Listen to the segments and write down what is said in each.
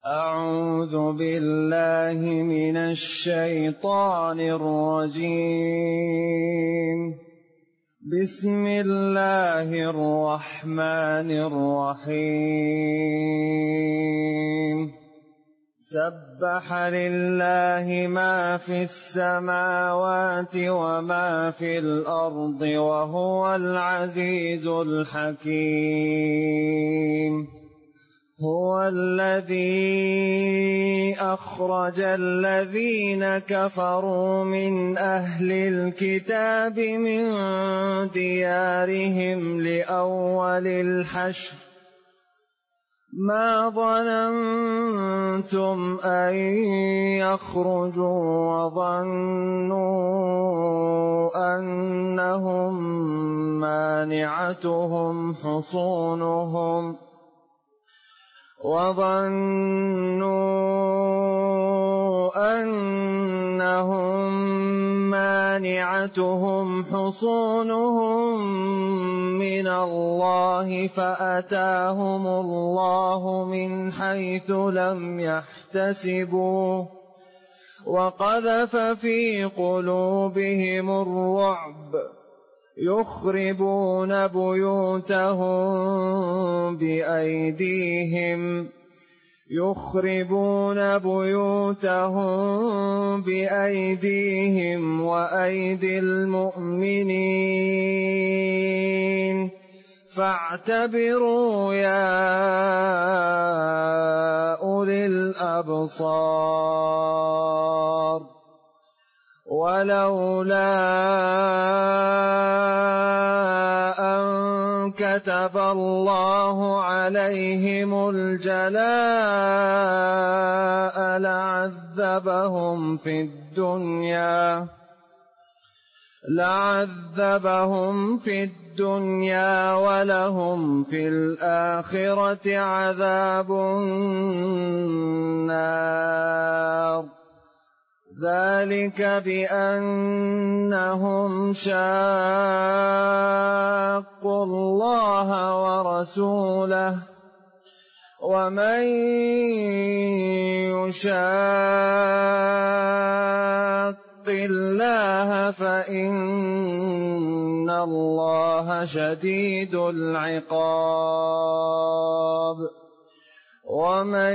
أعوذ بالله من الشيطان الرجيم. بسم الله الرحمن الرحيم. سبح لله ما في السماوات وما في الأرض وهو العزيز الحكيم. هو الذي أخرج الذين كفروا من أهل الكتاب من ديارهم لأول الحشر ما ظننتم أن يخرجوا وظنوا أنهم مانعتهم حصونهم من الله فأتاهم الله من حيث لم يحتسبوا وقذف في قلوبهم الرعب يخربون بيوتهم بأيديهم وأيدي المؤمنين فاعتبروا يا أولي الأبصار. ولولا أن كتب الله عليهم الجلاء لعذبهم في الدنيا ولهم في الآخرة عذاب النار. ذلك بأنهم شاقوا الله ورسوله ومن يشاق الله فإن الله شديد العقاب. ومن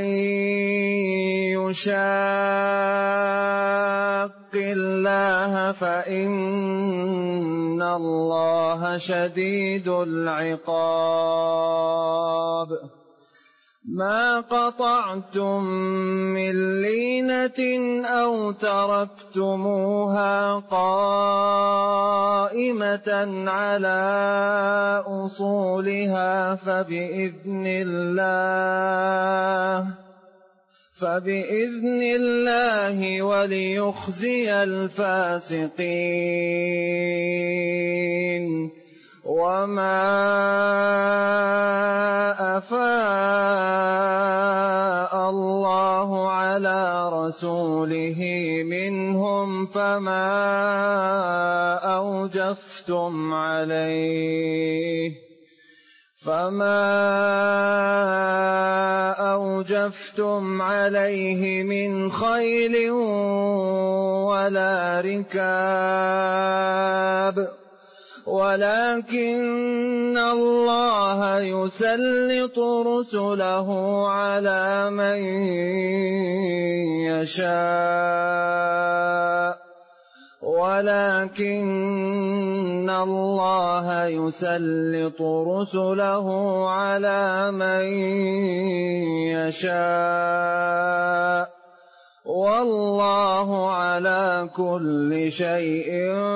يشاق الله فإن الله شديد العقاب. ما قطعتم من لينة أو تركتموها قائمة على أصولها فبإذن الله وليخزي الفاسقين. وما أفاء الله على رسوله منهم فما أوجفتم عليه من خيل ولا ركاب ولكن الله يسلط رسله على من يشاء والله على كل شيء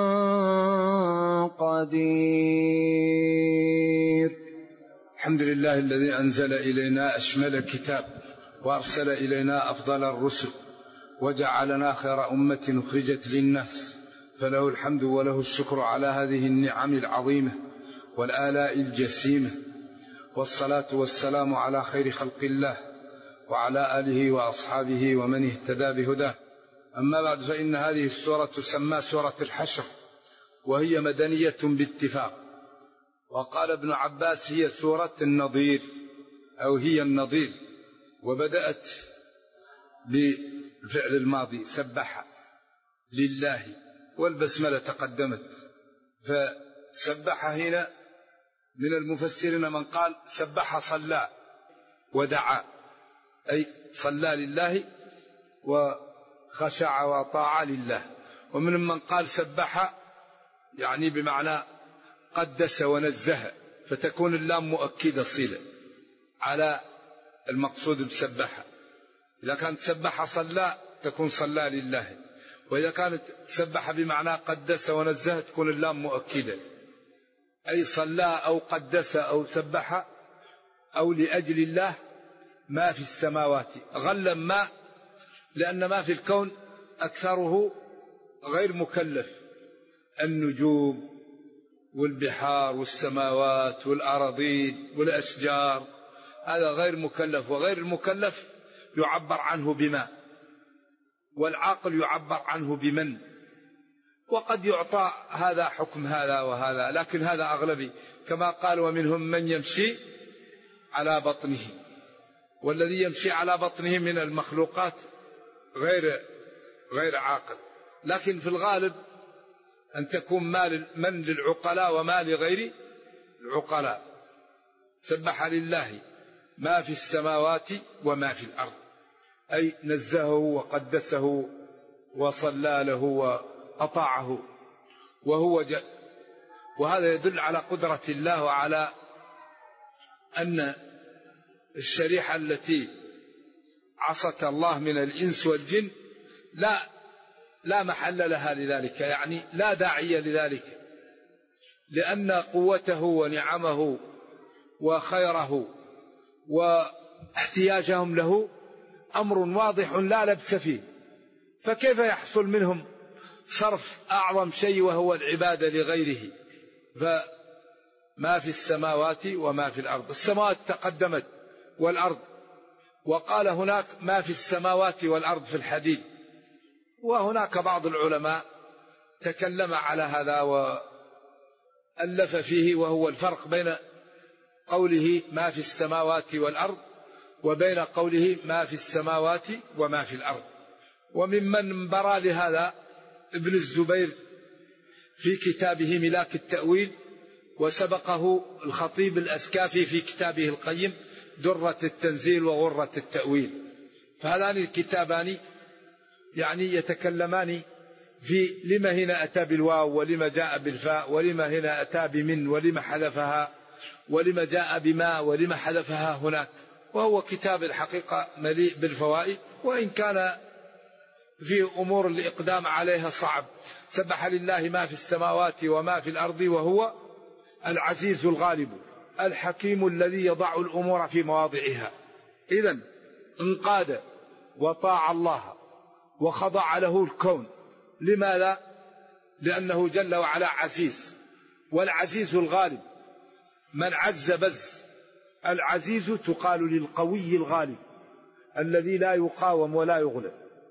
قدير. الحمد لله الذي أنزل إلينا أشمل الكتاب وأرسل إلينا أفضل الرسل وجعلنا خير أمة أخرجت للناس، فله الحمد وله الشكر على هذه النعم العظيمة والآلاء الجسيمة، والصلاة والسلام على خير خلق الله وعلى آله وأصحابه ومن اهتدى بهداه. أما بعد، فإن هذه السورة تسمى سورة الحشر، وهي مدنية باتفاق. وقال ابن عباس هي سورة النظير أو هي النظير، وبدأت بالفعل الماضي سبح لله، والبسملة تقدمت. فسبح هنا من المفسرين من قال سبح صلى ودعا، أي صلى لله وخشع وطاع لله. ومن من قال سبح يعني بمعنى قدس ونزه، فتكون اللام مؤكدة صلة على المقصود بسبح. إذا كانت سبح صلى تكون صلى لله، وإذا كانت سبح بمعنى قدس ونزه تكون اللام مؤكدة، أي صلى أو قدس أو سبح أو لأجل الله ما في السماوات. غلا ما، لأن ما في الكون أكثره غير مكلف، النجوم والبحار والسماوات والأراضين والأشجار، هذا غير مكلف. وغير المكلف يعبر عنه بما، والعاقل يعبر عنه بمن، وقد يعطى هذا حكم هذا وهذا، لكن هذا أغلبي، كما قال ومنهم من يمشي على بطنه، والذي يمشي على بطنه من المخلوقات غير عاقل. لكن في الغالب أن تكون من للعقلاء وما لغير العقلاء. سبح لله ما في السماوات وما في الأرض، أي نزهه وقدسه وصلى له وأطاعه وهو وهذا يدل على قدرة الله وعلى أن الشريحة التي عصت الله من الإنس والجن لا محل لها لذلك، يعني لا داعي لذلك، لأن قوته ونعمه وخيره واحتياجهم له أمر واضح لا لبس فيه. فكيف يحصل منهم صرف أعظم شيء وهو العبادة لغيره؟ فما في السماوات وما في الأرض، السماوات تقدمت والأرض، وقال هناك ما في السماوات والأرض في الحديد. وهناك بعض العلماء تكلم على هذا وألف فيه، وهو الفرق بين قوله ما في السماوات والأرض وبين قوله ما في السماوات وما في الأرض. وممن برى لهذا ابن الزبير في كتابه ملاك التأويل، وسبقه الخطيب الأسكافي في كتابه القيم درة التنزيل وغرة التأويل. فهذان الكتابان يعني يتكلمان في لما هنا أتى بالواو ولما جاء بالفاء، ولما هنا أتى بمن ولما حذفها، ولما جاء بما ولما حذفها هناك. وهو كتاب الحقيقة مليء بالفوائد، وإن كان في أمور الإقدام عليها صعب. سبح لله ما في السماوات وما في الأرض وهو العزيز الغالب الحكيم الذي يضع الأمور في مواضعها. إذن انقاد وطاع الله وخضع له الكون. لماذا؟ لأنه جل وعلا عزيز، والعزيز الغالب من عز بز. العزيز تقال للقوي الغالب الذي لا يقاوم ولا يغلب.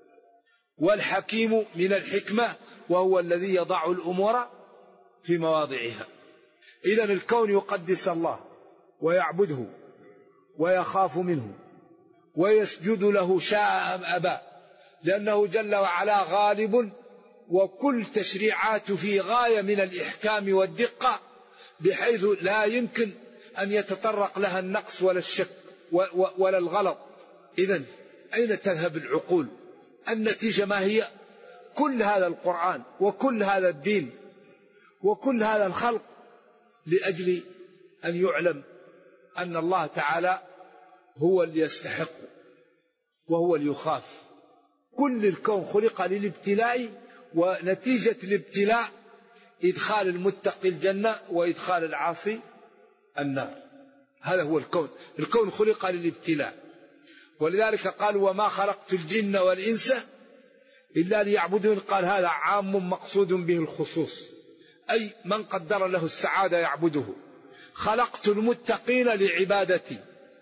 والحكيم من الحكمة وهو الذي يضع الأمور في مواضعها. إذن الكون يقدس الله ويعبده ويخاف منه ويسجد له شاء أم أبى، لأنه جل وعلا غالب، وكل تشريعات في غاية من الإحكام والدقة، بحيث لا يمكن أن يتطرق لها النقص ولا الشك ولا الغلط. إذن أين تذهب العقول؟ النتيجة ما هي؟ كل هذا القرآن وكل هذا الدين وكل هذا الخلق لأجل أن يعلم أن الله تعالى هو اللي يستحق وهو اللي يخاف. كل الكون خلق للابتلاء، ونتيجة الابتلاء إدخال المتقي الجنة وإدخال العاصي النار. هذا هو الكون. الكون خلق للابتلاء، ولذلك قال وما خلقت الجن والإنس إلا ليعبدون. قال هذا عام مقصود به الخصوص، أي من قدر له السعادة يعبده. خلقت المتقين لعبادتي،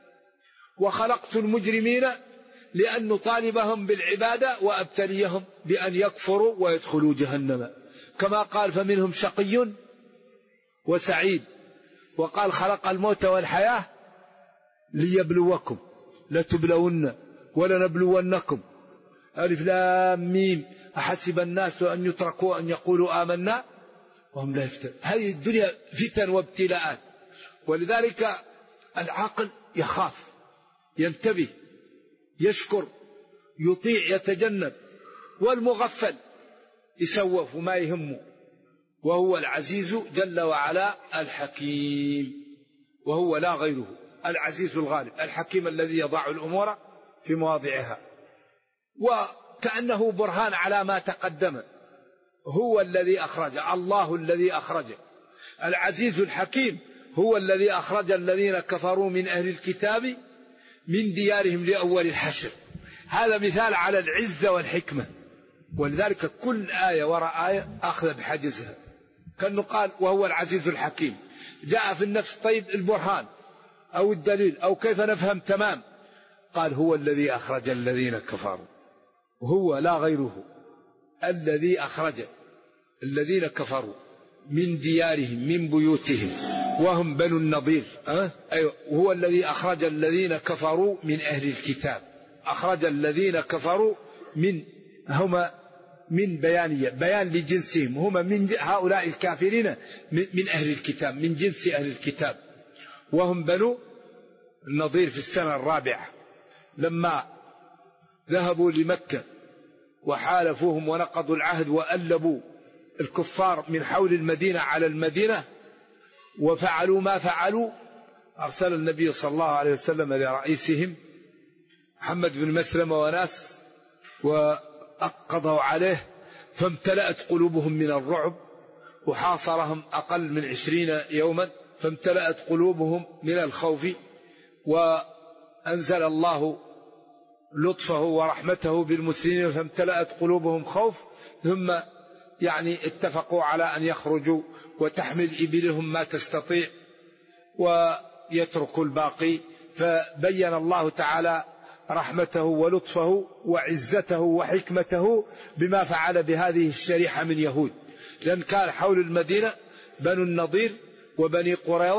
وخلقت المجرمين لأن نطالبهم بالعبادة وأبتليهم بأن يكفروا ويدخلوا جهنم، كما قال فمنهم شقي وسعيد. وقال خلق الموت والحياة ليبلوكم لتبلون ولنبلونكم ألف لام ميم أحسب الناس أن يتركوا أن يقولوا آمنا وهم لا يفتنون. هذه الدنيا فتن وابتلاءات، ولذلك العاقل يخاف، ينتبه، يشكر، يطيع، يتجنب، والمغفل يسوف وما يهمه. وهو العزيز جل وعلا الحكيم، وهو لا غيره، العزيز الغالب الحكيم الذي يضع الأمور في مواضعها. وكأنه برهان على ما تقدم. هو الذي أخرج، الله الذي أخرج، العزيز الحكيم هو الذي أخرج الذين كفروا من أهل الكتاب من ديارهم لأول الحشر. هذا مثال على العزة والحكمة. ولذلك كل آية وراء آية أخذ بحجزها، كأنه قال وهو العزيز الحكيم. جاء في النفس طيب البرهان أو الدليل أو كيف نفهم تمام، قال هو الذي أخرج الذين كفروا، هو لا غيره الذي أخرج الذين كفروا من ديارهم من بيوتهم وهم بنو النضير. أيوة، هو الذي أخرج الذين كفروا من أهل الكتاب. أخرج الذين كفروا من بيان لجنسهم، هم من هؤلاء الكافرين من أهل الكتاب، من جنس أهل الكتاب. وهم بنو النضير في السنة الرابعة لما ذهبوا لمكة وحالفوهم ونقضوا العهد وألبوا الكفار من حول المدينة على المدينة وفعلوا ما فعلوا. أرسل النبي صلى الله عليه وسلم لرئيسهم محمد بن مسلمة وناس وأقضوا عليه، فامتلأت قلوبهم من الرعب، وحاصرهم أقل من 20 يوما، فامتلأت قلوبهم من الخوف. وأنزل الله لطفه ورحمته بالمسلمين فامتلأت قلوبهم خوف، ثم اتفقوا على أن يخرجوا وتحمل إبلهم ما تستطيع ويتركوا الباقي. فبين الله تعالى رحمته ولطفه وعزته وحكمته بما فعل بهذه الشريحة من يهود، لأن كان حول المدينة بنو النضير وبنو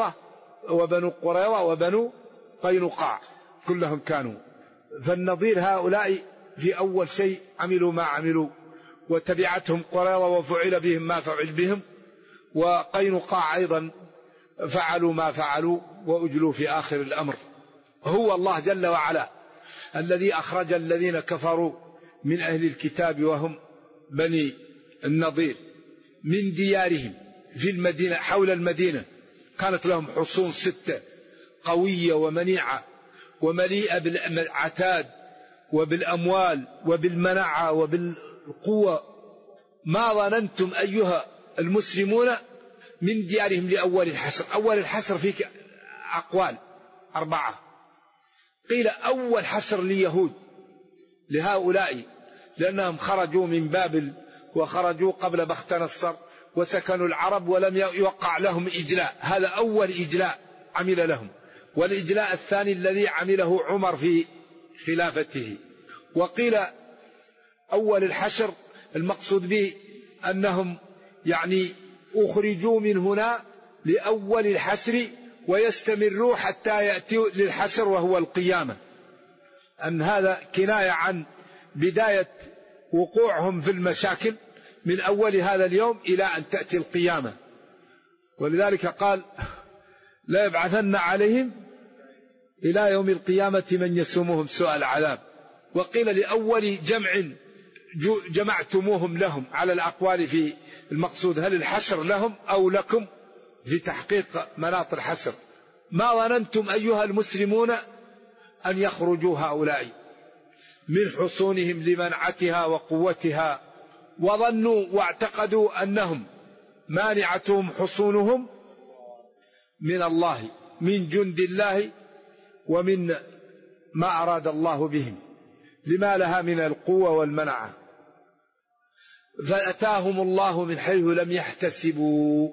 قريظة وبنو قينقاع كلهم كانوا. فالنضير هؤلاء في أول شيء عملوا ما عملوا وتبعتهم قريظة وفعل بهم ما فعل بهم، وقينقاع أيضا فعلوا ما فعلوا وأجلوا في آخر الأمر. هو الله جل وعلا الذي أخرج الذين كفروا من أهل الكتاب وهم بني النضير من ديارهم في المدينة حول المدينة. كانت لهم حصون 6 قوية ومنيعة ومليئة بالعتاد وبالأموال وبالمناعة وبالقوة. ما ظننتم أيها المسلمون من ديارهم لأول الحشر. أول الحشر فيك أقوال 4. قيل أول حشر ليهود لهؤلاء لأنهم خرجوا من بابل وخرجوا قبل بخت نصر وسكنوا العرب ولم يوقع لهم إجلاء. هذا أول إجلاء عمل لهم، والإجلاء الثاني الذي عمله عمر في خلافته. وقيل أول الحشر المقصود به أنهم أخرجوا من هنا لأول الحشر ويستمروا حتى يأتوا للحشر وهو القيامة. أن هذا كناية عن بداية وقوعهم في المشاكل من أول هذا اليوم إلى أن تأتي القيامة. ولذلك قال لا يبعثن عليهم إلى يوم القيامة من يسومهم سوء العذاب. وقيل لأول جمع جمعتموهم لهم على الأقوال في المقصود هل الحشر لهم أو لكم في تحقيق مناط الحشر. ما ظننتم أيها المسلمون أن يخرجوا هؤلاء من حصونهم لمنعتها وقوتها، وظنوا واعتقدوا أنهم مانعتهم حصونهم من الله من جند الله ومن ما أراد الله بهم لما لها من القوة والمنعة، فأتاهم الله من حيث لم يحتسبوا،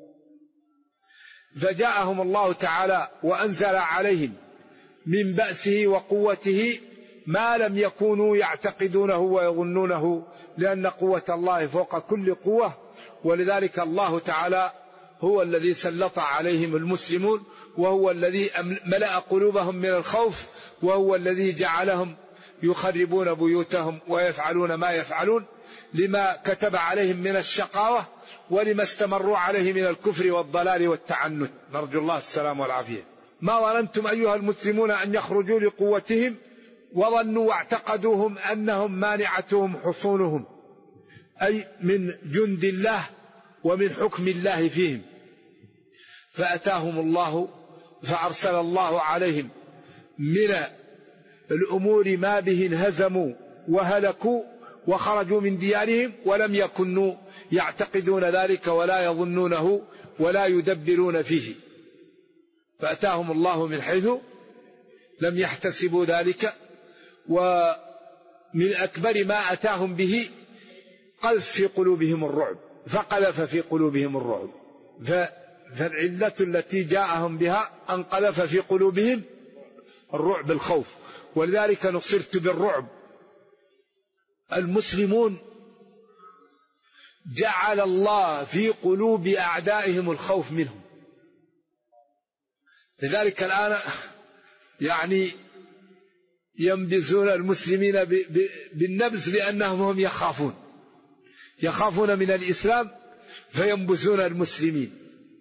فجاءهم الله تعالى وأنزل عليهم من بأسه وقوته ما لم يكونوا يعتقدونه ويظنونه، لأن قوة الله فوق كل قوة. ولذلك الله تعالى هو الذي سلط عليهم المسلمون، وهو الذي ملأ قلوبهم من الخوف، وهو الذي جعلهم يخربون بيوتهم ويفعلون ما يفعلون لما كتب عليهم من الشقاوة ولما استمروا عليه من الكفر والضلال والتعنت، نرجو الله السلام والعافية. ما ظننتم أيها المسلمون أن يخرجوا لقوتهم وظنوا واعتقدوهم أنهم مانعتهم حصونهم، أي من جند الله ومن حكم الله فيهم، فأتاهم الله فأرسل الله عليهم من الأمور ما به انهزموا وهلكوا وخرجوا من ديارهم ولم يكونوا يعتقدون ذلك ولا يظنونه ولا يدبرون فيه، فأتاهم الله من حيث لم يحتسبوا ذلك. ومن أكبر ما أتاهم به قذف في قلوبهم الرعب، فقذف في قلوبهم الرعب، فالعلة التي جاءهم بها أن قذف في قلوبهم الرعب الخوف، ولذلك نصرت بالرعب. المسلمون جعل الله في قلوب أعدائهم الخوف منهم، لذلك الآن يعني ينبذون المسلمين بالنبذ لأنهم هم يخافون من الإسلام فينبذون المسلمين.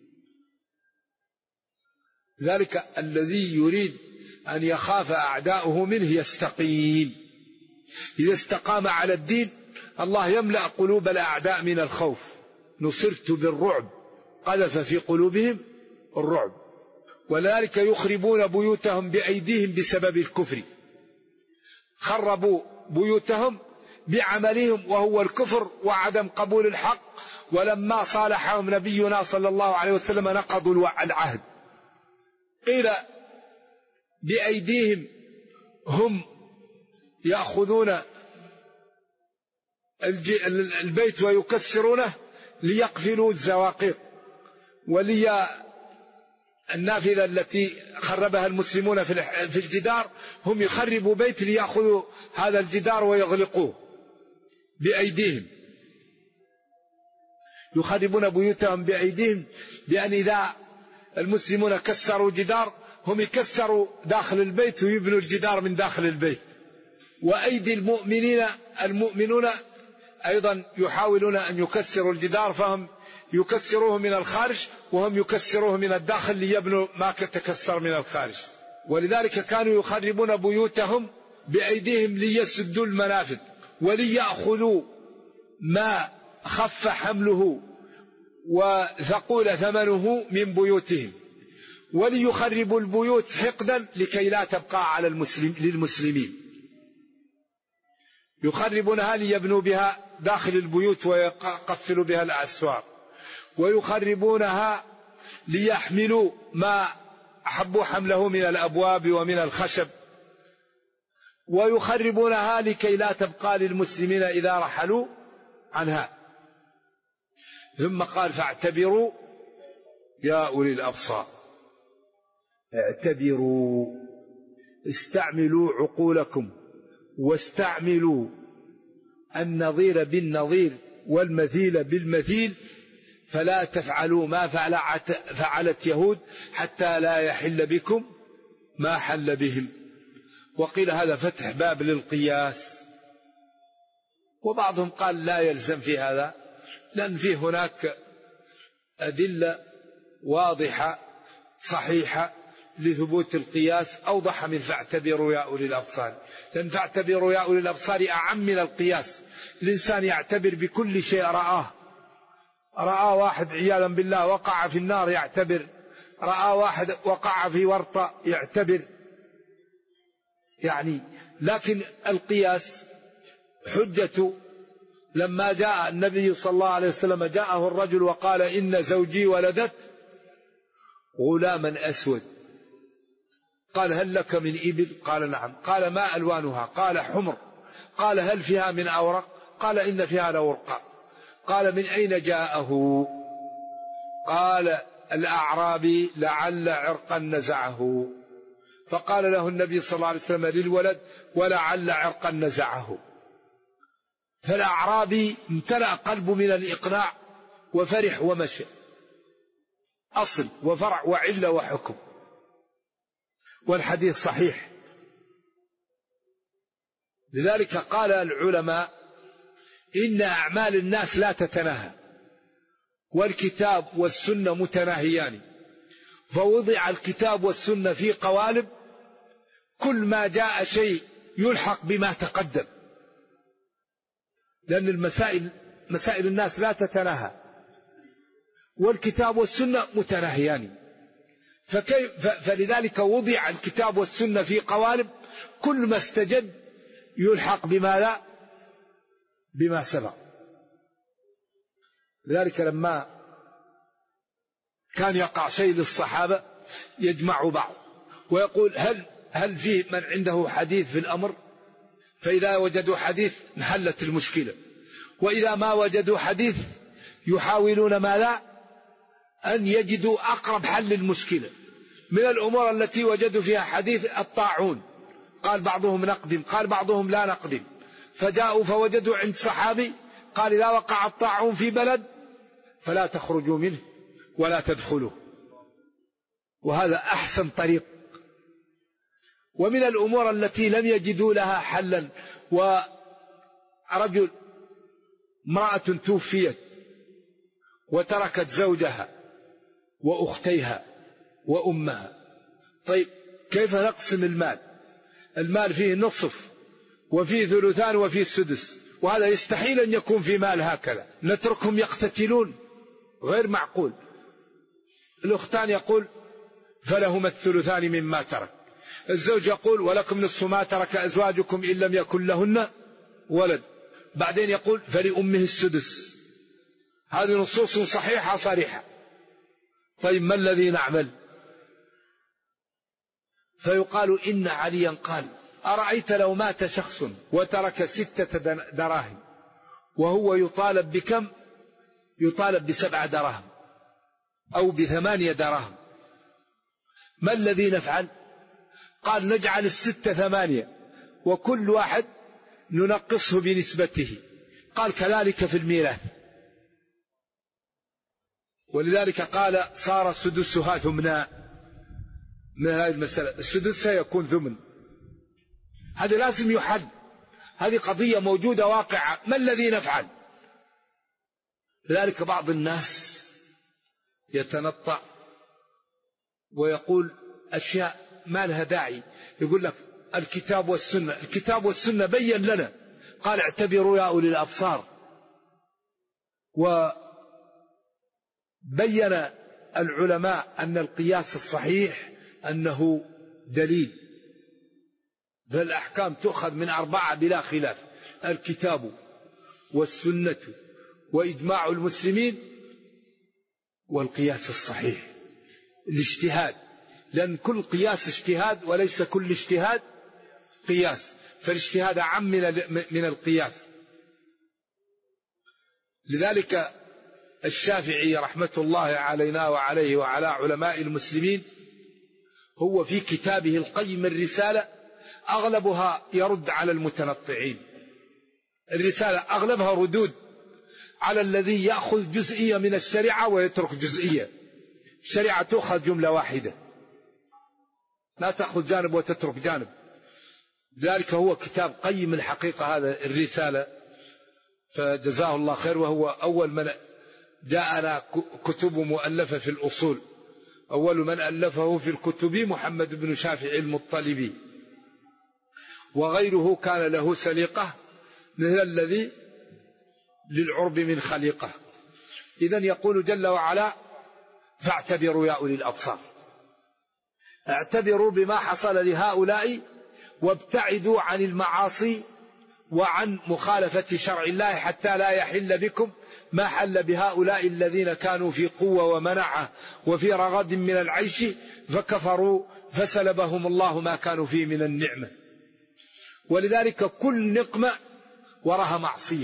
ذلك الذي يريد أن يخاف أعداؤه منه يستقيم، إذا استقام على الدين الله يملأ قلوب الأعداء من الخوف. نصرت بالرعب، قذف في قلوبهم الرعب، ولذلك يخربون بيوتهم بأيديهم بسبب الكفر، خربوا بيوتهم بعملهم وهو الكفر وعدم قبول الحق، ولما صالحهم نبينا صلى الله عليه وسلم نقضوا العهد. قيل بأيديهم هم يأخذون البيت ويكسرونه ليقفلوا الزواقيق، النافذة التي خربها المسلمون في الجدار هم يخربوا بيت ليأخذوا هذا الجدار ويغلقوه بأيديهم. يخربون بيوتهم بأيديهم، بأن إذا المسلمون كسروا جدار هم يكسروا داخل البيت ويبنوا الجدار من داخل البيت. وأيدي المؤمنون أيضا يحاولون أن يكسروا الجدار، فهم يكسروه من الخارج وهم يكسروه من الداخل ليبنوا ما تكسر من الخارج. ولذلك كانوا يخربون بيوتهم بأيديهم ليسدوا المنافذ وليأخذوا ما خف حمله وثقول ثمنه من بيوتهم، وليخربوا البيوت حقدا لكي لا تبقى على للمسلمين. يخربونها ليبنوا بها داخل البيوت ويقفلوا بها الأسوار، ويخربونها ليحملوا ما أحبوا حمله من الأبواب ومن الخشب، ويخربونها لكي لا تبقى للمسلمين إذا رحلوا عنها. ثم قال فاعتبروا يا أولي الأبصار، اعتبروا، استعملوا عقولكم واستعملوا النظير بالنظير والمثيل بالمثيل، فلا تفعلوا ما فعلت يهود حتى لا يحل بكم ما حل بهم. وقيل هذا فتح باب للقياس، وبعضهم قال لا يلزم في هذا، لأن فيه هناك أدلة واضحة صحيحة لثبوت القياس أوضح من فاعتبروا يا أولي الأبصار، لأن فاعتبروا يا أولي الأبصار أعم من القياس. الإنسان يعتبر بكل شيء رأى واحد عياذا بالله وقع في النار يعتبر، رأى واحد وقع في ورطة يعتبر، يعني لكن القياس حجة. لما جاء النبي صلى الله عليه وسلم جاءه الرجل وقال إن زوجي ولدت غلاما أسود، قال هل لك من إبل؟ قال نعم. قال ما ألوانها؟ قال حمر. قال هل فيها من أورق؟ قال إن فيها لورقا. قال من أين جاءه؟ قال الأعرابي لعل عرقا نزعه. فقال له النبي صلى الله عليه وسلم للولد ولعل عرقا نزعه. فالأعرابي امتلأ قلبه من الإقناع وفرح ومشى، أصل وفرع وعلة وحكم، والحديث صحيح. لذلك قال العلماء إن أعمال الناس لا تتناهى، والكتاب والسنة متناهيان، فوضع الكتاب والسنة في قوالب، كل ما جاء شيء يلحق بما تقدم، لأن مسائل الناس لا تتناهى، والكتاب والسنة متناهيان، فلذلك وضع الكتاب والسنة في قوالب، كل ما استجد يلحق بما سبق. لذلك لما كان يقع شيء للصحابة يجمع بعض ويقول هل فيه من عنده حديث في الأمر؟ فإذا وجدوا حديث انحلت المشكلة، وإذا ما وجدوا حديث يحاولون ماذا؟ أن يجدوا أقرب حل للمشكلة. من الأمور التي وجدوا فيها حديث الطاعون، قال بعضهم نقدم، قال بعضهم لا نقدم، فجاءوا فوجدوا عند صحابي قال إذا وقع الطاعون في بلد فلا تخرجوا منه ولا تدخلوا، وهذا أحسن طريق. ومن الأمور التي لم يجدوا لها حلا، ورجل امرأة توفيت وتركت زوجها وأختيها وأمها، طيب كيف نقسم المال؟ المال فيه نصف وفيه ثلثان وفيه السدس، وهذا يستحيل أن يكون في مال هكذا، نتركهم يقتتلون، غير معقول. الأختان يقول فلهما الثلثان مما ترك، الزوج يقول ولكم نصف ما ترك أزواجكم إن لم يكن لهن ولد، بعدين يقول فلأمه السدس. هذه نصوص صحيحة صريحة. طيب ما الذي نعمل؟ فيقال إن عليا قال أرأيت لو مات شخص وترك 6 دراهم وهو يطالب بكم؟ يطالب ب7 دراهم أو ب8 دراهم، ما الذي نفعل؟ قال نجعل 6 8 وكل واحد ننقصه بنسبته. قال كذلك في الميراث، ولذلك قال صار سدسها ثمنا. من هذه المسألة السدس سيكون ثمن، هذا لازم يحل، هذه قضية موجودة واقعة، ما الذي نفعل؟ لذلك بعض الناس يتنطع ويقول أشياء ما لها داعي، يقول لك الكتاب والسنة، الكتاب والسنة بين لنا، قال اعتبروا يا أولي الأبصار، وبين العلماء أن القياس الصحيح أنه دليل، فالأحكام تؤخذ من 4 بلا خلاف: الكتاب والسنة وإجماع المسلمين والقياس الصحيح. الاجتهاد، لأن كل قياس اجتهاد وليس كل اجتهاد قياس، فالاجتهاد أعم من القياس. لذلك الشافعي رحمة الله علينا وعليه وعلى علماء المسلمين هو في كتابه القيم الرسالة أغلبها يرد على المتنطعين، الرسالة أغلبها ردود على الذي يأخذ جزئية من الشريعة ويترك جزئية. الشريعة تأخذ جملة واحدة، لا تأخذ جانب وتترك جانب. لذلك هو كتاب قيم الحقيقة هذا الرسالة، فجزاه الله خير، وهو أول من جاءنا كتب مؤلفة في الأصول، أول من ألفه في الكتب محمد بن شافعي المطلبي، وغيره كان له سليقة مثل الذي للعرب من خليقة. إذن يقول جل وعلا فاعتبروا يا أولي الأبصار، اعتبروا بما حصل لهؤلاء وابتعدوا عن المعاصي وعن مخالفة شرع الله حتى لا يحل بكم ما حل بهؤلاء الذين كانوا في قوة ومنعة وفي رغد من العيش فكفروا فسلبهم الله ما كانوا فيه من النعمة. ولذلك كل نقمة وراها معصية،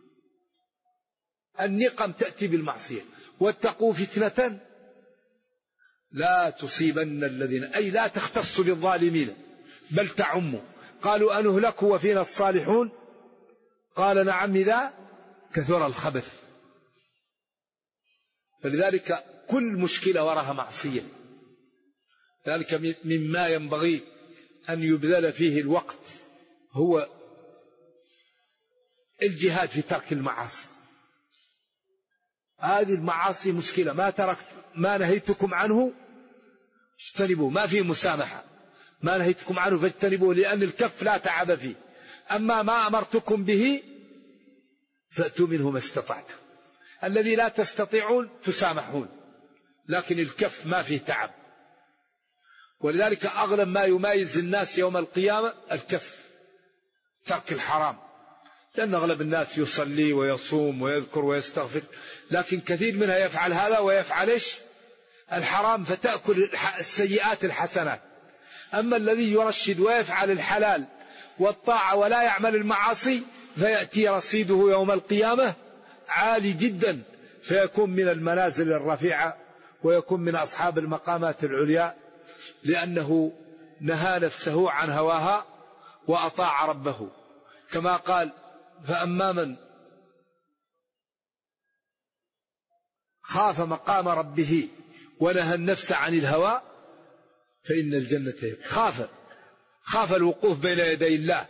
النقم تأتي بالمعصية. واتقوا فتنة لا تصيبن الذين، أي لا تختص بالظالمين بل تعم. قالوا أنهلك وفينا الصالحون، قال نعم إذا كثر الخبث. فلذلك كل مشكلة وراها معصية. ذلك مما ينبغي أن يبذل فيه الوقت هو الجهاد في ترك المعاصي. هذه المعاصي مشكلة، ما نهيتكم عنه اجتنبوه، ما فيه مسامحة، ما نهيتكم عنه فاجتنبوه، لأن الكف لا تعب فيه. أما ما أمرتكم به فأتوا منه ما استطعتم. الذي لا تستطيعون تسامحون، لكن الكف ما فيه تعب. ولذلك أغلب ما يميز الناس يوم القيامة الكف، ترك الحرام، لأن أغلب الناس يصلي ويصوم ويذكر ويستغفر، لكن كثير منها يفعل هذا ويفعل الحرام، فتأكل السيئات الحسنات. أما الذي يرشد ويفعل الحلال والطاعة ولا يعمل المعاصي فيأتي رصيده يوم القيامة عالي جدا، فيكون من المنازل الرفيعة ويكون من أصحاب المقامات العليا، لأنه نهى نفسه عن هواها وأطاع ربه. كما قال: فأما من خاف مقام ربه ونهى النفس عن الهوى فإن الجنة هي. خاف الوقوف بين يدي الله،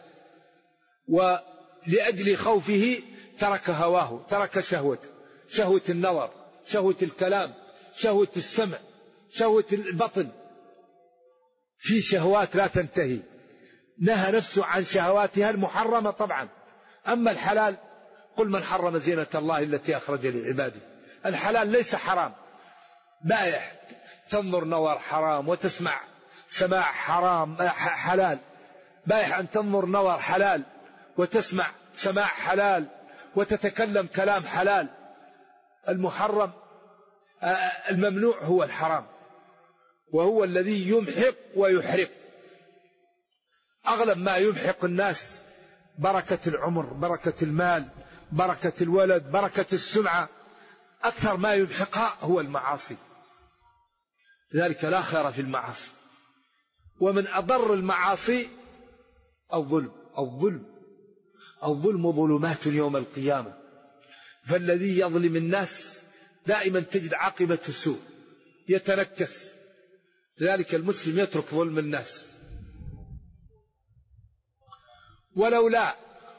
ولأجل خوفه ترك هواه، ترك شهوته، شهوة النظر، شهوة الكلام، شهوة السمع، شهوة البطن، في شهوات لا تنتهي، نهى نفسه عن شهواتها المحرمة طبعا. أما الحلال: قل من حرم زينة الله التي أخرج لعباده. الحلال ليس حرام، بايح تنظر نظر حرام وتسمع سماع حرام حلال، بايح أن تنظر نظر حلال وتسمع سماع حلال وتتكلم كلام حلال. المحرم الممنوع هو الحرام، وهو الذي يمحق ويحرق. أغلب ما يمحق الناس بركة العمر، بركة المال، بركة الولد، بركة السمعة، أكثر ما يمحقها هو المعاصي. لذلك لا خير في المعاصي. ومن أضر المعاصي الظلم ظلمات يوم القيامة. فالذي يظلم الناس دائما تجد عاقبة سوء، يتنكس. لذلك المسلم يترك ظلم الناس. ولولا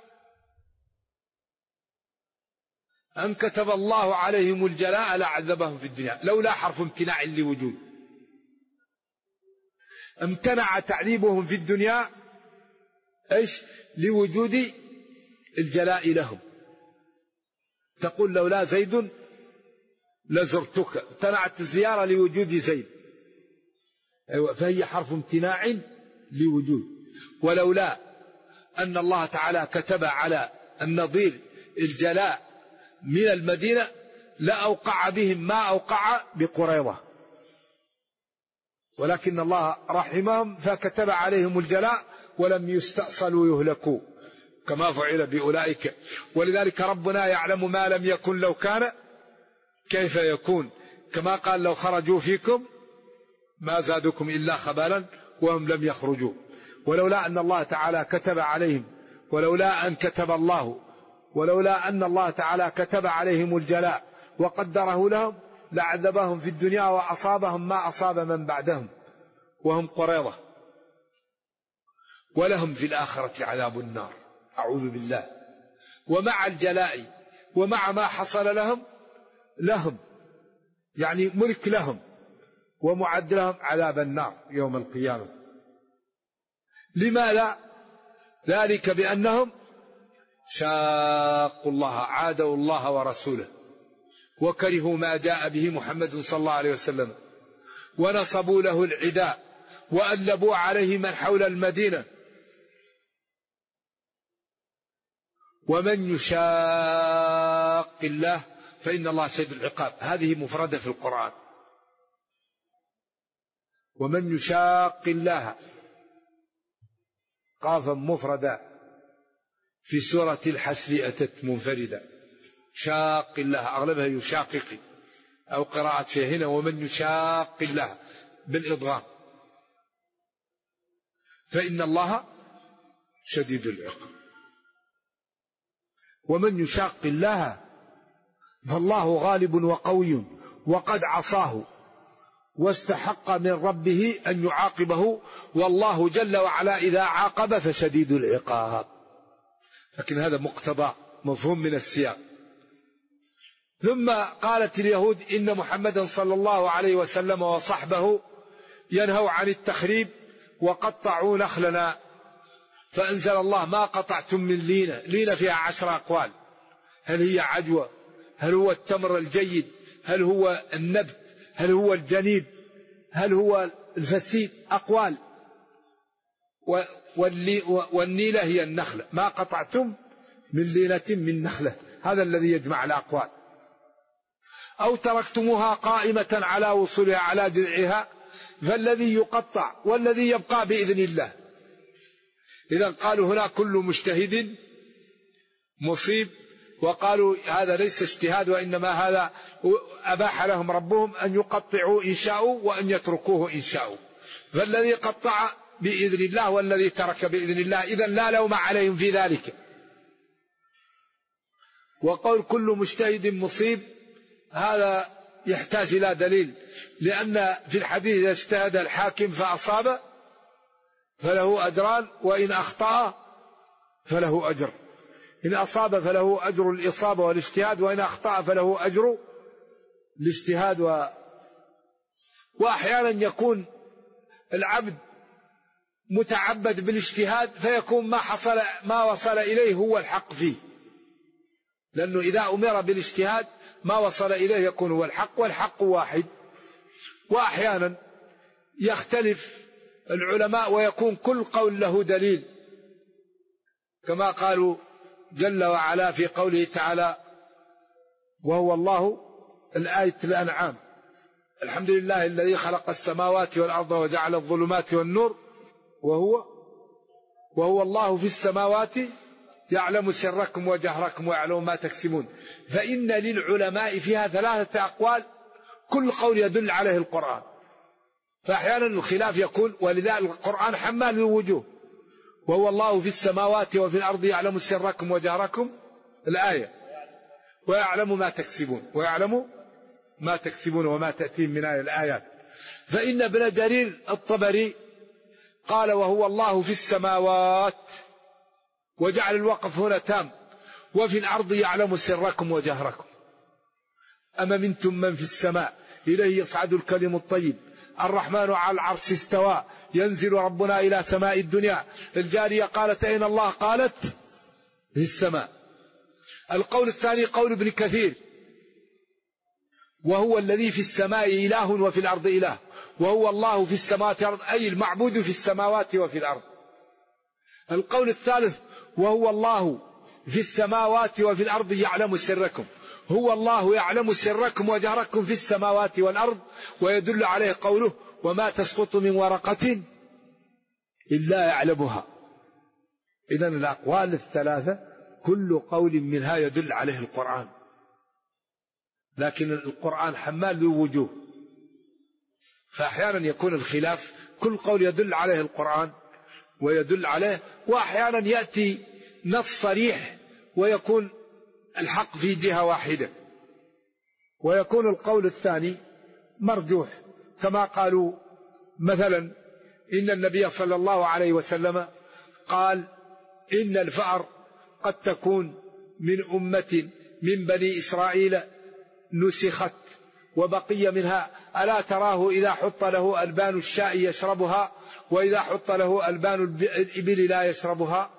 أن كتب الله عليهم الجلاء لعذبهم في الدنيا. لولا حرف امتناع لوجود، امتنع تعذيبهم في الدنيا لوجود الجلاء لهم. تقول: لولا زيد لزرتك، امتنعت الزيارة لوجود زيد، فهي حرف امتناع لوجود. ولولا أن الله تعالى كتب على النظير الجلاء من المدينة لأوقع بهم ما أوقع بقريظة، ولكن الله رحمهم فكتب عليهم الجلاء ولم يستأصلوا يهلكوا كما فعل بأولئك. ولذلك ربنا يعلم ما لم يكن لو كان كيف يكون، كما قال: لو خرجوا فيكم ما زادوكم إلا خبالا وهم لم يخرجوا. ولولا أن الله تعالى كتب عليهم، ولولا أن الله تعالى كتب عليهم الجلاء وقدره لهم لعذبهم في الدنيا وأصابهم ما أصاب من بعدهم وهم قريظة، ولهم في الآخرة عذاب النار. أعوذ بالله. ومع الجلاء ومع ما حصل لهم يعني ملك لهم ومعد لهم عذاب النار يوم القيامة. لماذا؟ ذلك بأنهم شاقوا الله، عادوا الله ورسوله، وكرهوا ما جاء به محمد صلى الله عليه وسلم، ونصبوا له العداء، وألبوا عليه من حول المدينة. ومن يشاق الله فإن الله شديد العقاب. هذه مفردة في القرآن. ومن يشاق الله، قافا مفردة في سورة الحشر أتت منفردة. شاق الله أغلبها يشاقق، أو قراءة فيها هنا ومن يشاق الله بالإضغام، فإن الله شديد العقاب. ومن يشاق الله فالله غالب وقوي، وقد عصاه واستحق من ربه أن يعاقبه، والله جل وعلا إذا عاقب فشديد العقاب. لكن هذا مقتضى مفهوم من السياق. ثم قالت اليهود إن محمدا صلى الله عليه وسلم وصحبه ينهوا عن التخريب وقطعوا نخلنا، فأنزل الله ما قطعتم من لينة. لينة فيها 10 أقوال، هل هي عجوة، هل هو التمر الجيد، هل هو النبت، هل هو الجنيب، هل هو الفسيد، أقوال. والنيلة هي النخلة، ما قطعتم من لينة من نخلة، هذا الذي يجمع الأقوال. أو تركتموها قائمة على وصولها على جذعها فالذي يقطع والذي يبقى بإذن الله. إذا قالوا هنا كل مجتهد مصيب، وقالوا هذا ليس اجتهاد وإنما هذا أباح لهم ربهم أن يقطعوا إن شاءوا وأن يتركوه إن شاءوا، فالذي قطع بإذن الله والذي ترك بإذن الله، إذا لا لوم عليهم في ذلك. وقول كل مجتهد مصيب هذا يحتاج إلى دليل، لأن في الحديث إذا اجتهد الحاكم فأصاب فله أجران، وإن أخطأ فله أجر. إن أصاب فله أجر الإصابة والاجتهاد، وإن أخطأ فله أجر الاجتهاد. وأحيانا يكون العبد متعبد بالاجتهاد فيكون ما وصل إليه هو الحق فيه، لأنه إذا أمر بالاجتهاد ما وصل إليه يكون هو الحق، والحق واحد. وأحيانا يختلف العلماء ويكون كل قول له دليل، كما قالوا جل وعلا في قوله تعالى وهو الله، الآية الأنعام: الحمد لله الذي خلق السماوات والأرض وجعل الظلمات والنور وهو الله في السماوات يعلم سركم وجهركم ويعلم ما تكسبون. فإن للعلماء فيها 3 أقوال كل قول يدل عليه القرآن، فأحيانا الخلاف يكون، ولذلك القرآن حمال الوجوه: وهو الله في السماوات وفي الأرض يعلم سركم وجهركم، الآية، ويعلم ما تكسبون وما تأتيهم من الآيات. فإن ابن جرير الطبري قال وهو الله في السماوات، وجعل الوقف هنا تام، وفي الأرض يعلم سركم وجهركم. أما منتم من في السماء إليه يصعد الكلم الطيب، الرحمن على العرش استوى، ينزل ربنا إلى سماء الدنيا. الجارية قالت أين الله؟ قالت في السماء. القول الثاني قول ابن كثير: وهو الذي في السماء إله وفي الأرض إله، وهو الله في السماوات والأرض، أي المعبود في السماوات وفي الأرض. القول الثالث: وهو الله في السماوات وفي الأرض يعلم سركم، هو الله يعلم سركم وجهركم في السماوات والأرض، ويدل عليه قوله وما تسقط من ورقة إلا يعلمها. إذن الأقوال 3 كل قول منها يدل عليه القرآن، لكن القرآن حمال ذو وجوه، فأحيانا يكون الخلاف كل قول يدل عليه القرآن ويدل عليه، وأحيانا يأتي نص صريح ويكون الحق في جهة واحدة، ويكون القول الثاني مرجوح، كما قالوا مثلا إن النبي صلى الله عليه وسلم قال إن الفأر قد تكون من أمة من بني إسرائيل نسخت وبقي منها، ألا تراه إذا حط له ألبان الشاء يشربها وإذا حط له ألبان الإبل لا يشربها.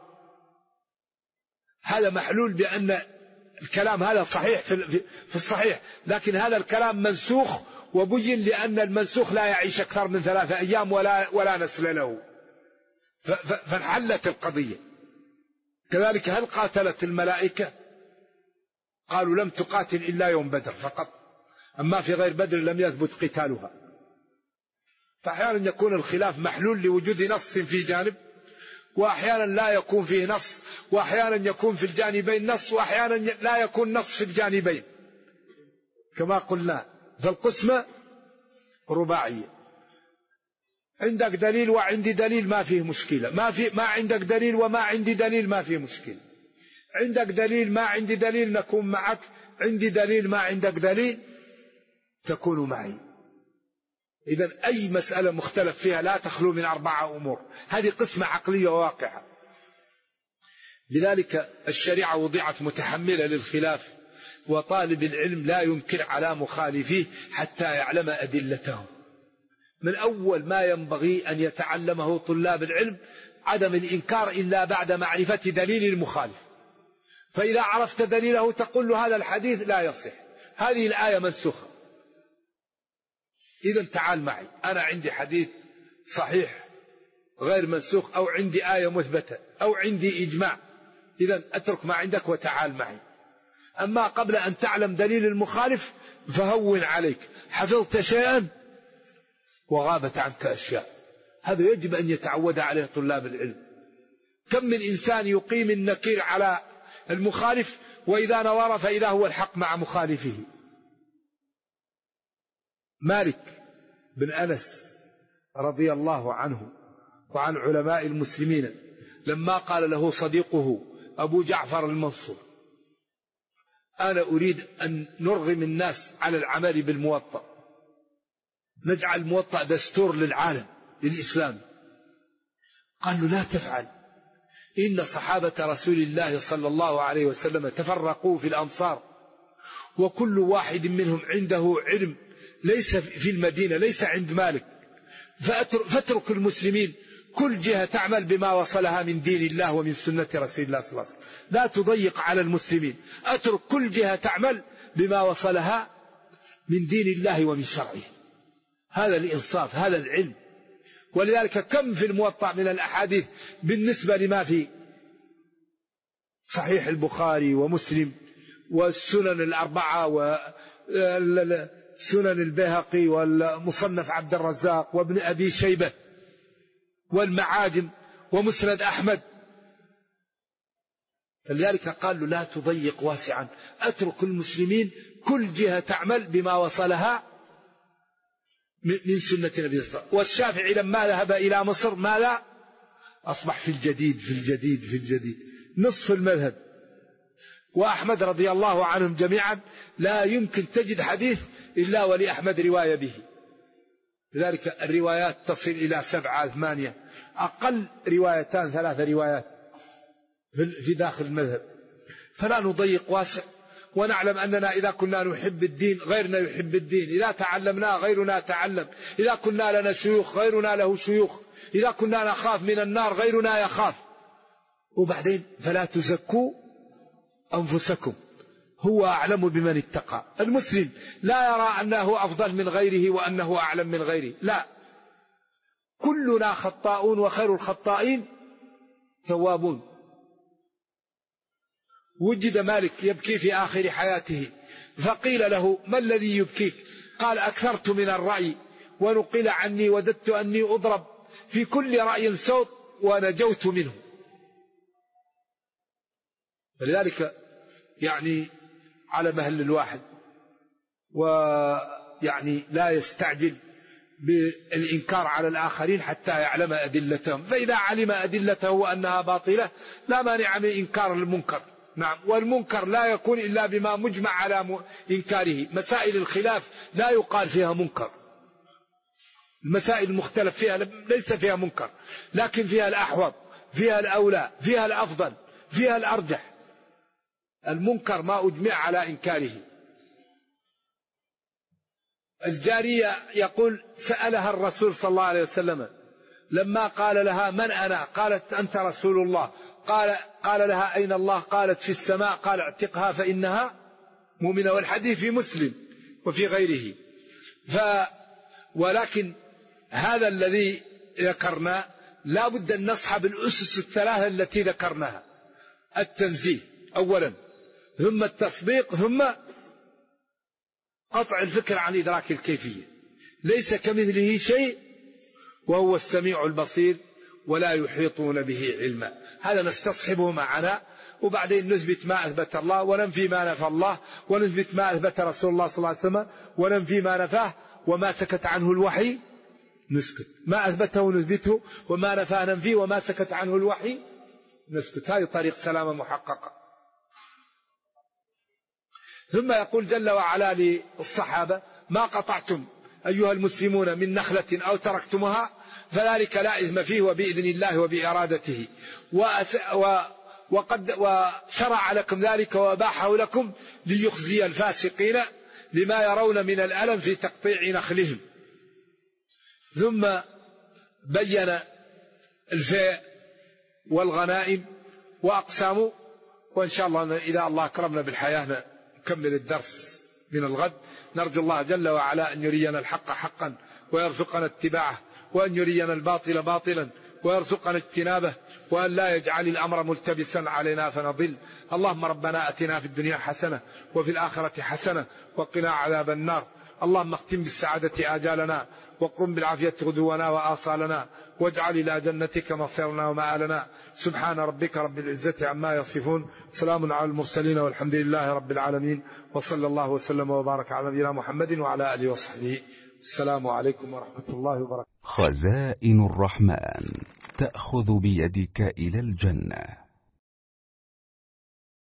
هذا محلول بأن الكلام هذا صحيح في الصحيح، لكن هذا الكلام منسوخ وبين لأن المنسوخ لا يعيش أكثر من 3 أيام ولا نسل له، فانحلت القضية. كذلك هل قاتلت الملائكة؟ قالوا لم تقاتل إلا يوم بدر فقط، أما في غير بدر لم يثبت قتالها. فأحيانا يكون الخلاف محلول لوجود نص في جانب، وأحيانا لا يكون فيه نص، وأحيانا يكون في الجانبين نص، وأحيانا لا يكون نص في الجانبين، كما قلنا فالقسمة رباعية: عندك دليل وعندي دليل ما فيه مشكلة، ما عندك دليل وما عندي دليل ما فيه مشكلة، عندك دليل ما عندي دليل نكون معك، عندي دليل ما عندك دليل تكون معي. إذن أي مسألة مختلف فيها لا تخلو من 4 أمور، هذه قسمة عقلية وواقعة. لذلك الشريعة وضعت متحملة للخلاف، وطالب العلم لا ينكر على مخالفيه حتى يعلم أدلته. من أول ما ينبغي أن يتعلمه طلاب العلم عدم الإنكار إلا بعد معرفة دليل المخالف. فإذا عرفت دليله تقول له هذا الحديث لا يصح، هذه الآية منسوخة، إذا تعال معي، أنا عندي حديث صحيح غير منسوخ، أو عندي آية مثبتة، أو عندي إجماع، إذا أترك ما عندك وتعال معي. أما قبل أن تعلم دليل المخالف فهون عليك، حفظت شيئا وغابت عنك أشياء. هذا يجب أن يتعود عليه طلاب العلم. كم من إنسان يقيم النكير على المخالف وإذا نظر فإذا هو الحق مع مخالفه. مالك بن أنس رضي الله عنه وعن علماء المسلمين لما قال له صديقه أبو جعفر المنصور: أنا أريد أن نرغم الناس على العمل بالموطأ، نجعل الموطأ دستور للعالم للإسلام. قال له: لا تفعل، إن صحابة رسول الله صلى الله عليه وسلم تفرقوا في الأمصار، وكل واحد منهم عنده علم ليس في المدينة، ليس عند مالك، فاترك المسلمين كل جهة تعمل بما وصلها من دين الله ومن سنة رسول الله صلى الله عليه وسلم، لا تضيق على المسلمين، اترك كل جهة تعمل بما وصلها من دين الله ومن شرعه. هذا الإنصاف، هذا العلم. ولذلك كم في الموطأ من الأحاديث بالنسبة لما في صحيح البخاري ومسلم والسنن الأربعة وسنن البيهقي والمصنف عبد الرزاق وابن أبي شيبة والمعاجم ومسند أحمد. فلذلك قال له: لا تضيق واسعا، أترك المسلمين كل جهة تعمل بما وصلها من سنة النبي صلى الله عليه وسلم. والشافعي لما ذهب إلى مصر ماذا؟ أصبح في الجديد نصف المذهب. وأحمد رضي الله عنهم جميعا لا يمكن تجد حديث إلا ولأحمد رواية به. لذلك الروايات تصل إلى 7 8، أقل 2 3 روايات في داخل المذهب. فلا نضيق واسع، ونعلم أننا إذا كنا نحب الدين غيرنا يحب الدين، إذا تعلمنا غيرنا تعلم، إذا كنا لنا شيوخ غيرنا له شيوخ، إذا كنا نخاف من النار غيرنا يخاف. وبعدين فلا تزكوا أنفسكم، هو أعلم بمن اتقى. المسلم لا يرى أنه أفضل من غيره وأنه أعلم من غيره، لا، كلنا خطاؤون وخير الخطائين توابون. وجد مالك يبكي في آخر حياته، فقيل له: ما الذي يبكيك؟ قال: أكثرت من الرأي، ونقل عني وددت أني أضرب في كل رأي صوت ونجوت منه. فلذلك يعني على مهل الواحد، ويعني لا يستعجل بالإنكار على الآخرين حتى يعلم أدلتهم، فإذا علم أدلته وأنها باطلة لا مانع من إنكار المنكر. نعم، والمنكر لا يكون إلا بما مجمع على إنكاره. مسائل الخلاف لا يقال فيها منكر، المسائل المختلف فيها ليس فيها منكر، لكن فيها الأحوط، فيها الأولى، فيها الأفضل، فيها الأرجح. المنكر ما أجمع على إنكاره. الجارية يقول: سألها الرسول صلى الله عليه وسلم لما قال لها: من أنا؟ قالت: أنت رسول الله. قال لها: أين الله؟ قالت: في السماء. قال: اعتقها فإنها مؤمنة. والحديث في مسلم وفي غيره. ولكن هذا الذي ذكرنا لا بد أن نصحب الأسس 3 التي ذكرناها: التنزيه أولا، ثم التصديق، ثم قطع الفكر عن إدراك الكيفية. ليس كمثله شيء وهو السميع البصير ولا يحيطون به علما. هذا نستصحبه معنا، وبعدين نثبت ما أثبت الله وننفي ما نفى الله، ونثبت ما أثبت رسول الله صلى الله عليه وسلم وننفي ما نفاه، وما سكت عنه الوحي نسكت، ما أثبته نثبته، وما نفاه ننفيه، وما سكت عنه الوحي نسكت. هذه طريق سلامة محققة. ثم يقول جل وعلا للصحابة: ما قطعتم أيها المسلمون من نخلة أو تركتمها فذلك لا إثم فيه وبإذن الله وبإرادته. وشرع لكم ذلك وأباحه لكم ليخزي الفاسقين لما يرون من الألم في تقطيع نخلهم. ثم بين الفيء والغنائم وأقسامه، وإن شاء الله إذا الله أكرمنا بالحياة نكمل الدرس من الغد. نرجو الله جل وعلا أن يرينا الحق حقا ويرزقنا اتباعه، وأن يرينا الباطل باطلا ويرزقنا اجتنابه، وأن لا يجعل الأمر ملتبسا علينا فنضل. اللهم ربنا أتنا في الدنيا حسنة وفي الآخرة حسنة وقنا عذاب النار. اللهم اختم بالسعادة آجالنا وقم بالعافية غدونا وآصالنا، واجعل إلى جنتك مصيرنا ومآلنا. سبحان ربك رب العزة عما يصفون، سلام على المرسلين والحمد لله رب العالمين، وصلى الله وسلم وبارك على نبينا محمد وعلى آله وصحبه. السلام عليكم ورحمة الله وبركاته. خزائن الرحمن تأخذ بيدك إلى الجنة.